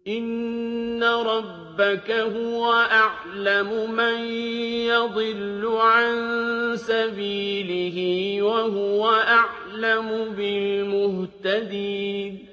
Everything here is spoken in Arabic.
إِنَّ رَبَّكَ هُوَ أَعْلَمُ مَن يَضِلُّ عَن سَبِيلِهِ وَهُوَ أَعْلَمُ بِالْمُهْتَدِينَ